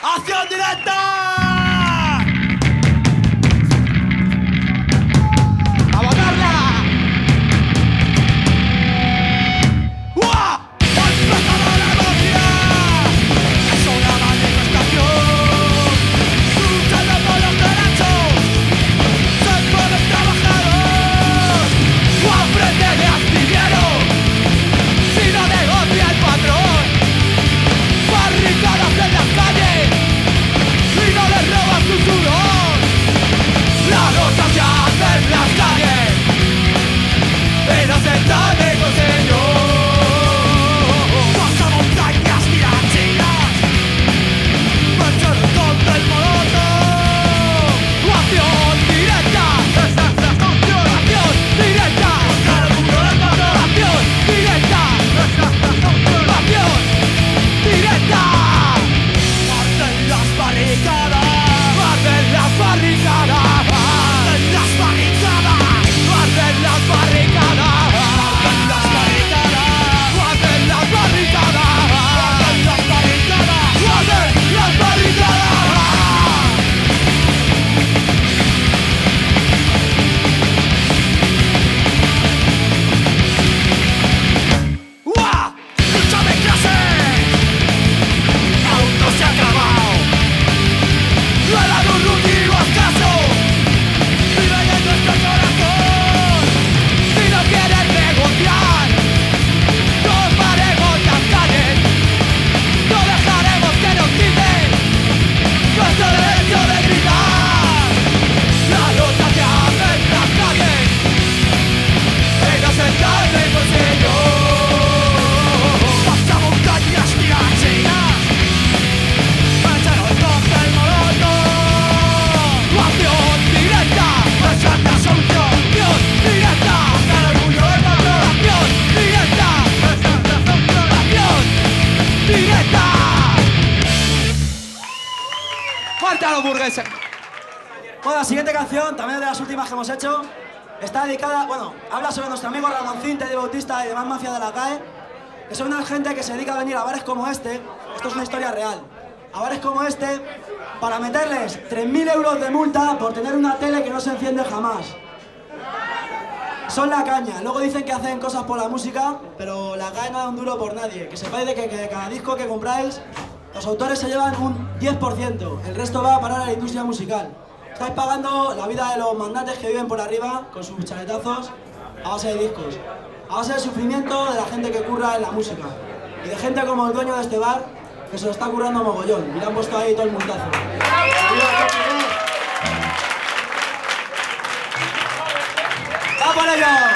¡Acción directa! ¡A botarla! ¡Uah! ¡Ha empezado la velocidad! Es una manifestación luchando por los derechos del pueblo trabajador. ¡Aprende de astillero! Si no negocia el patrón, barricadas en las calles y no les roban su sudor. La lucha se hace en las calles y no se tarde con señor. Pasa montañas tirachinas, marchando contra el moroto. Acción directa, esta es la acción directa. Contra el muro del patrón. Acción directa, esta es la acción directa. Arden las barricadas, arden las barricadas, arden las barricadas, arden las barricadas, arden las barricadas, arden las barricadas, arden las barricadas, arden las barricadas. ¡Uah! ¡Lucha de clase! Aún no se ha acabado. No ha dado un último acaso. Vive en nuestro corazón. Si no quieres negociar, tomaremos las calles. No dejaremos que nos quiten nuestro derecho de gritar. La lucha se hace en las calles y no se tarde con señor. Pasa montañas tirachinas, marcharon contra el moroto. Acción directa, esa es la solución. Acción directa, hasta el orgullo del patrón. Acción directa, esa es la solución. Acción directa. ¡Fuerte a los burgueses! Bueno, la siguiente canción, también de las últimas que hemos hecho, está dedicada, bueno, habla sobre nuestro amigo Ramoncín, Teddy Bautista y demás mafia de la CAE, que son una gente que se dedica a venir a bares como este, esto es una historia real, a bares como este, para meterles 3.000 euros de multa por tener una tele que no se enciende jamás. Son la caña, luego dicen que hacen cosas por la música, pero la CAE no da un duro por nadie, que sepáis de que cada disco que compráis, los autores se llevan un 10%, el resto va a parar a la industria musical. Estáis pagando la vida de los mandantes que viven por arriba con sus chaletazos a base de discos, a base de sufrimiento de la gente que curra en la música y de gente como el dueño de este bar que se lo está currando mogollón y le han puesto ahí todo el multazo. ¡Va por ello!